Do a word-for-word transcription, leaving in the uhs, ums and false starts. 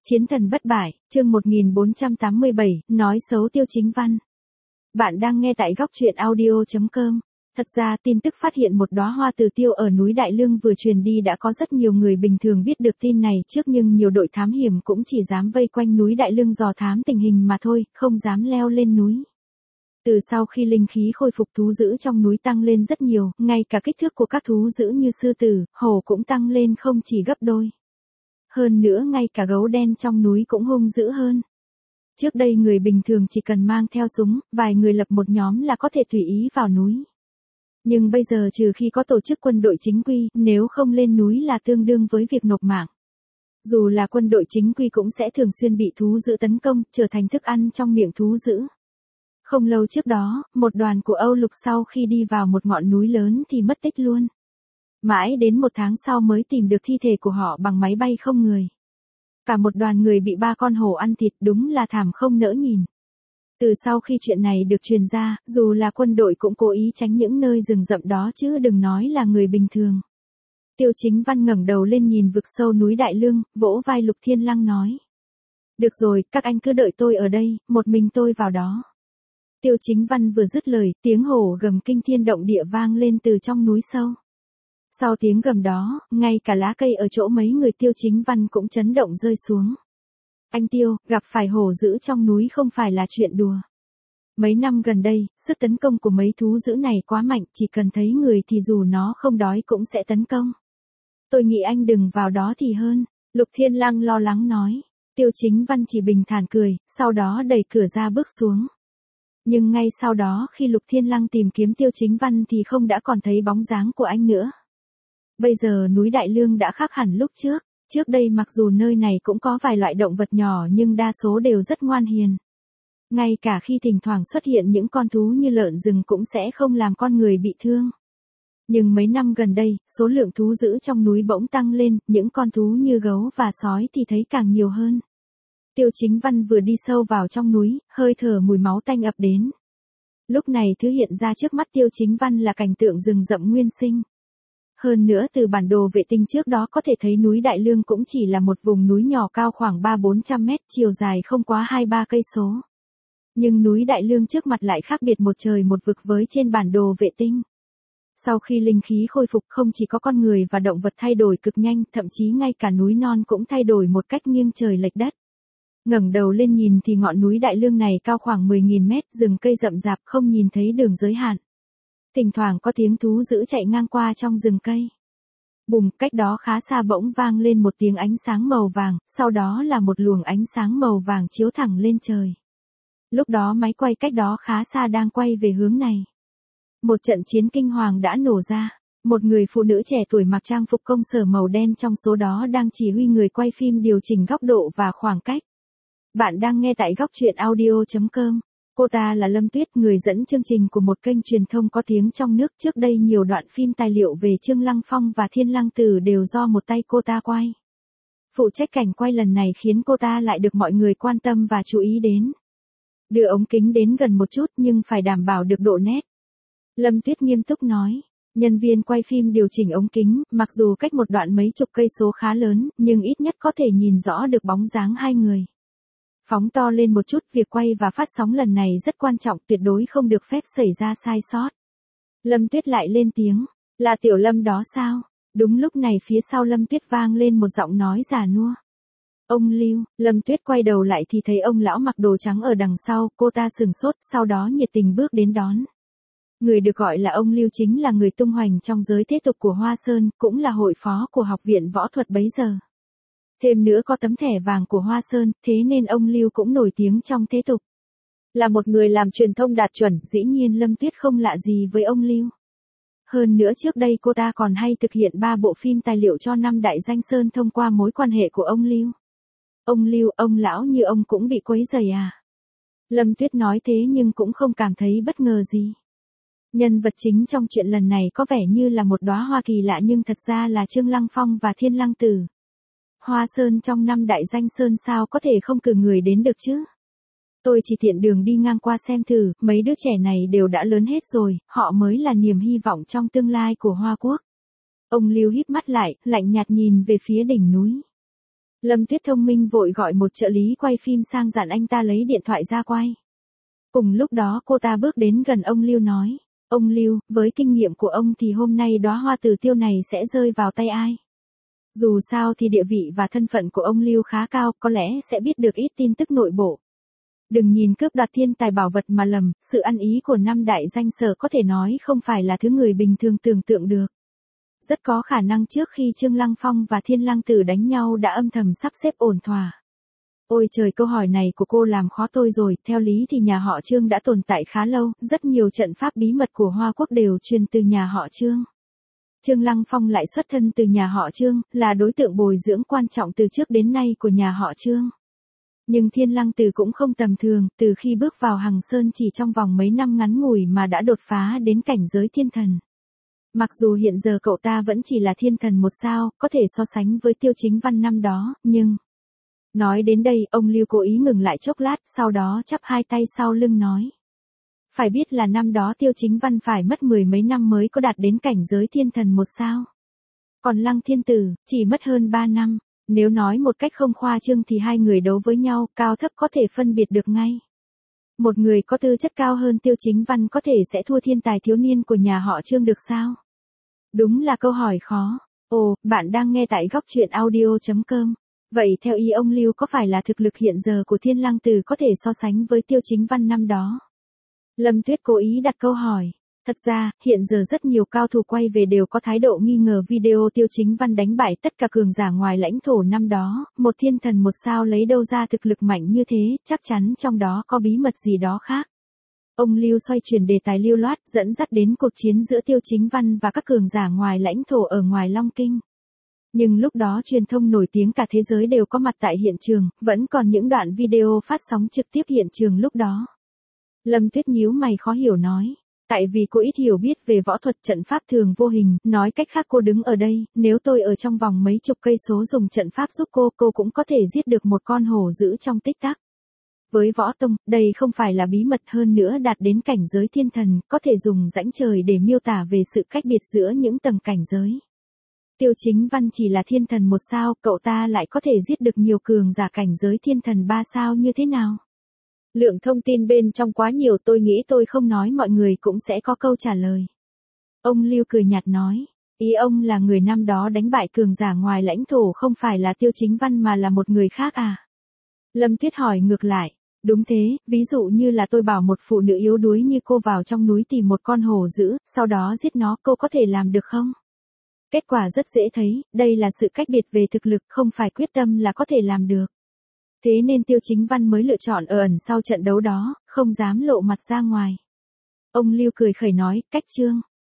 Chiến thần bất bại, chương một nghìn bốn trăm tám mươi bảy, nói xấu Tiêu Chính Văn. Bạn đang nghe tại góc truyện audio chấm com. Thật ra tin tức phát hiện một đóa hoa từ tiêu ở núi Đại Lương vừa truyền đi đã có rất nhiều người bình thường biết được tin này trước, nhưng nhiều đội thám hiểm cũng chỉ dám vây quanh núi Đại Lương dò thám tình hình mà thôi, không dám leo lên núi. Từ sau khi linh khí khôi phục, thú dữ trong núi tăng lên rất nhiều, ngay cả kích thước của các thú dữ như sư tử, hổ cũng tăng lên không chỉ gấp đôi. Hơn nữa ngay cả gấu đen trong núi cũng hung dữ hơn. Trước đây người bình thường chỉ cần mang theo súng, vài người lập một nhóm là có thể tùy ý vào núi. Nhưng bây giờ trừ khi có tổ chức quân đội chính quy, nếu không lên núi là tương đương với việc nộp mạng. Dù là quân đội chính quy cũng sẽ thường xuyên bị thú dữ tấn công, trở thành thức ăn trong miệng thú dữ. Không lâu trước đó, một đoàn của Âu Lục sau khi đi vào một ngọn núi lớn thì mất tích luôn. Mãi đến một tháng sau mới tìm được thi thể của họ bằng máy bay không người. Cả một đoàn người bị ba con hổ ăn thịt, đúng là thảm không nỡ nhìn. Từ sau khi chuyện này được truyền ra, dù là quân đội cũng cố ý tránh những nơi rừng rậm đó chứ đừng nói là người bình thường. Tiêu Chính Văn ngẩng đầu lên nhìn vực sâu núi Đại Lương, vỗ vai Lục Thiên Lăng nói. Được rồi, các anh cứ đợi tôi ở đây, một mình tôi vào đó. Tiêu Chính Văn vừa dứt lời, tiếng hổ gầm kinh thiên động địa vang lên từ trong núi sâu. Sau tiếng gầm đó, ngay cả lá cây ở chỗ mấy người Tiêu Chính Văn cũng chấn động rơi xuống. Anh Tiêu, gặp phải hổ dữ trong núi không phải là chuyện đùa. Mấy năm gần đây, sức tấn công của mấy thú dữ này quá mạnh, chỉ cần thấy người thì dù nó không đói cũng sẽ tấn công. Tôi nghĩ anh đừng vào đó thì hơn, Lục Thiên Lăng lo lắng nói. Tiêu Chính Văn chỉ bình thản cười, sau đó đẩy cửa ra bước xuống. Nhưng ngay sau đó khi Lục Thiên Lăng tìm kiếm Tiêu Chính Văn thì không đã còn thấy bóng dáng của anh nữa. Bây giờ núi Đại Lương đã khác hẳn lúc trước, trước đây mặc dù nơi này cũng có vài loại động vật nhỏ nhưng đa số đều rất ngoan hiền. Ngay cả khi thỉnh thoảng xuất hiện những con thú như lợn rừng cũng sẽ không làm con người bị thương. Nhưng mấy năm gần đây, số lượng thú dữ trong núi bỗng tăng lên, những con thú như gấu và sói thì thấy càng nhiều hơn. Tiêu Chính Văn vừa đi sâu vào trong núi, hơi thở mùi máu tanh ập đến. Lúc này thứ hiện ra trước mắt Tiêu Chính Văn là cảnh tượng rừng rậm nguyên sinh. Hơn nữa từ bản đồ vệ tinh trước đó có thể thấy núi Đại Lương cũng chỉ là một vùng núi nhỏ cao khoảng ba bốn trăm mét, chiều dài không quá hai ba cây số. Nhưng núi Đại Lương trước mặt lại khác biệt một trời một vực với trên bản đồ vệ tinh. Sau khi linh khí khôi phục, không chỉ có con người và động vật thay đổi cực nhanh, thậm chí ngay cả núi non cũng thay đổi một cách nghiêng trời lệch đất. Ngẩng đầu lên nhìn thì ngọn núi Đại Lương này cao khoảng mười nghìn mét, rừng cây rậm rạp không nhìn thấy đường giới hạn. Thỉnh thoảng có tiếng thú dữ chạy ngang qua trong rừng cây. Bùm, cách đó khá xa bỗng vang lên một tiếng ánh sáng màu vàng, sau đó là một luồng ánh sáng màu vàng chiếu thẳng lên trời. Lúc đó máy quay cách đó khá xa đang quay về hướng này. Một trận chiến kinh hoàng đã nổ ra. Một người phụ nữ trẻ tuổi mặc trang phục công sở màu đen trong số đó đang chỉ huy người quay phim điều chỉnh góc độ và khoảng cách. Bạn đang nghe tại góc truyện audio chấm com. Cô ta là Lâm Tuyết, người dẫn chương trình của một kênh truyền thông có tiếng trong nước. Trước đây nhiều đoạn phim tài liệu về Trương Lăng Phong và Thiên Lăng Tử đều do một tay cô ta quay. Phụ trách cảnh quay lần này khiến cô ta lại được mọi người quan tâm và chú ý đến. Đưa ống kính đến gần một chút nhưng phải đảm bảo được độ nét. Lâm Tuyết nghiêm túc nói. Nhân viên quay phim điều chỉnh ống kính, mặc dù cách một đoạn mấy chục cây số khá lớn, nhưng ít nhất có thể nhìn rõ được bóng dáng hai người. Phóng to lên một chút, việc quay và phát sóng lần này rất quan trọng, tuyệt đối không được phép xảy ra sai sót. Lâm Tuyết lại lên tiếng, là Tiểu Lâm đó sao? Đúng lúc này phía sau Lâm Tuyết vang lên một giọng nói già nua. Ông Lưu, Lâm Tuyết quay đầu lại thì thấy ông lão mặc đồ trắng ở đằng sau, cô ta sừng sốt, sau đó nhiệt tình bước đến đón. Người được gọi là ông Lưu chính là người tung hoành trong giới thế tục của Hoa Sơn, cũng là hội phó của học viện võ thuật bấy giờ. Thêm nữa có tấm thẻ vàng của Hoa Sơn, thế nên ông Lưu cũng nổi tiếng trong thế tục. Là một người làm truyền thông đạt chuẩn, dĩ nhiên Lâm Tuyết không lạ gì với ông Lưu. Hơn nữa trước đây cô ta còn hay thực hiện ba bộ phim tài liệu cho năm đại danh sơn thông qua mối quan hệ của ông Lưu. Ông Lưu, ông lão như ông cũng bị quấy rầy à? Lâm Tuyết nói thế nhưng cũng không cảm thấy bất ngờ gì. Nhân vật chính trong chuyện lần này có vẻ như là một đóa hoa kỳ lạ nhưng thật ra là Trương Lăng Phong và Thiên Lăng Tử. Hoa Sơn trong năm đại danh sơn sao có thể không cử người đến được chứ? Tôi chỉ tiện đường đi ngang qua xem thử, mấy đứa trẻ này đều đã lớn hết rồi, họ mới là niềm hy vọng trong tương lai của Hoa Quốc. Ông Lưu híp mắt lại, lạnh nhạt nhìn về phía đỉnh núi. Lâm Tuyết thông minh vội gọi một trợ lý quay phim sang dặn anh ta lấy điện thoại ra quay. Cùng lúc đó cô ta bước đến gần ông Lưu nói, ông Lưu, với kinh nghiệm của ông thì hôm nay đóa hoa từ tiêu này sẽ rơi vào tay ai? Dù sao thì địa vị và thân phận của ông Lưu khá cao, có lẽ sẽ biết được ít tin tức nội bộ. Đừng nhìn cướp đoạt thiên tài bảo vật mà lầm, sự ăn ý của năm đại danh sở có thể nói không phải là thứ người bình thường tưởng tượng được. Rất có khả năng trước khi Trương Lăng Phong và Thiên Lăng Tử đánh nhau đã âm thầm sắp xếp ổn thỏa. Ôi trời, câu hỏi này của cô làm khó tôi rồi, theo lý thì nhà họ Trương đã tồn tại khá lâu, rất nhiều trận pháp bí mật của Hoa Quốc đều truyền từ nhà họ Trương. Trương Lăng Phong lại xuất thân từ nhà họ Trương, là đối tượng bồi dưỡng quan trọng từ trước đến nay của nhà họ Trương. Nhưng Thiên Lăng Tử cũng không tầm thường, từ khi bước vào Hằng Sơn chỉ trong vòng mấy năm ngắn ngủi mà đã đột phá đến cảnh giới thiên thần. Mặc dù hiện giờ cậu ta vẫn chỉ là thiên thần một sao, có thể so sánh với Tiêu Chính Văn năm đó, nhưng... Nói đến đây, ông Lưu cố ý ngừng lại chốc lát, sau đó chắp hai tay sau lưng nói. Phải biết là năm đó Tiêu Chính Văn phải mất mười mấy năm mới có đạt đến cảnh giới thiên thần một sao. Còn Lăng Thiên Tử, chỉ mất hơn ba năm. Nếu nói một cách không khoa trương thì hai người đấu với nhau, cao thấp có thể phân biệt được ngay. Một người có tư chất cao hơn Tiêu Chính Văn có thể sẽ thua thiên tài thiếu niên của nhà họ Trương được sao? Đúng là câu hỏi khó. Ồ, bạn đang nghe tại góc truyện audio chấm com. Vậy theo ý ông Lưu có phải là thực lực hiện giờ của Thiên Lăng Tử có thể so sánh với Tiêu Chính Văn năm đó? Lâm Tuyết cố ý đặt câu hỏi. Thật ra, hiện giờ rất nhiều cao thủ quay về đều có thái độ nghi ngờ video Tiêu Chính Văn đánh bại tất cả cường giả ngoài lãnh thổ năm đó, một thiên thần một sao lấy đâu ra thực lực mạnh như thế, chắc chắn trong đó có bí mật gì đó khác. Ông Lưu xoay chuyển đề tài lưu loát, dẫn dắt đến cuộc chiến giữa Tiêu Chính Văn và các cường giả ngoài lãnh thổ ở ngoài Long Kinh. Nhưng lúc đó truyền thông nổi tiếng cả thế giới đều có mặt tại hiện trường, vẫn còn những đoạn video phát sóng trực tiếp hiện trường lúc đó. Lâm Tuyết nhíu mày khó hiểu nói. Tại vì cô ít hiểu biết về võ thuật trận pháp thường vô hình, nói cách khác cô đứng ở đây, nếu tôi ở trong vòng mấy chục cây số dùng trận pháp giúp cô, cô cũng có thể giết được một con hổ dữ trong tích tắc. Với võ tông, đây không phải là bí mật, hơn nữa đạt đến cảnh giới thiên thần, có thể dùng rãnh trời để miêu tả về sự cách biệt giữa những tầng cảnh giới. Tiêu Chính Văn chỉ là thiên thần một sao, cậu ta lại có thể giết được nhiều cường giả cảnh giới thiên thần ba sao như thế nào? Lượng thông tin bên trong quá nhiều, tôi nghĩ tôi không nói mọi người cũng sẽ có câu trả lời. Ông Lưu cười nhạt nói, ý ông là người năm đó đánh bại cường giả ngoài lãnh thổ không phải là Tiêu Chính Văn mà là một người khác à? Lâm Tuyết hỏi ngược lại, đúng thế, ví dụ như là tôi bảo một phụ nữ yếu đuối như cô vào trong núi tìm một con hổ dữ, sau đó giết nó, cô có thể làm được không? Kết quả rất dễ thấy, đây là sự cách biệt về thực lực, không phải quyết tâm là có thể làm được. Thế nên Tiêu Chính Văn mới lựa chọn ở ẩn sau trận đấu đó, không dám lộ mặt ra ngoài. Ông Lưu cười khẩy nói, cách Trương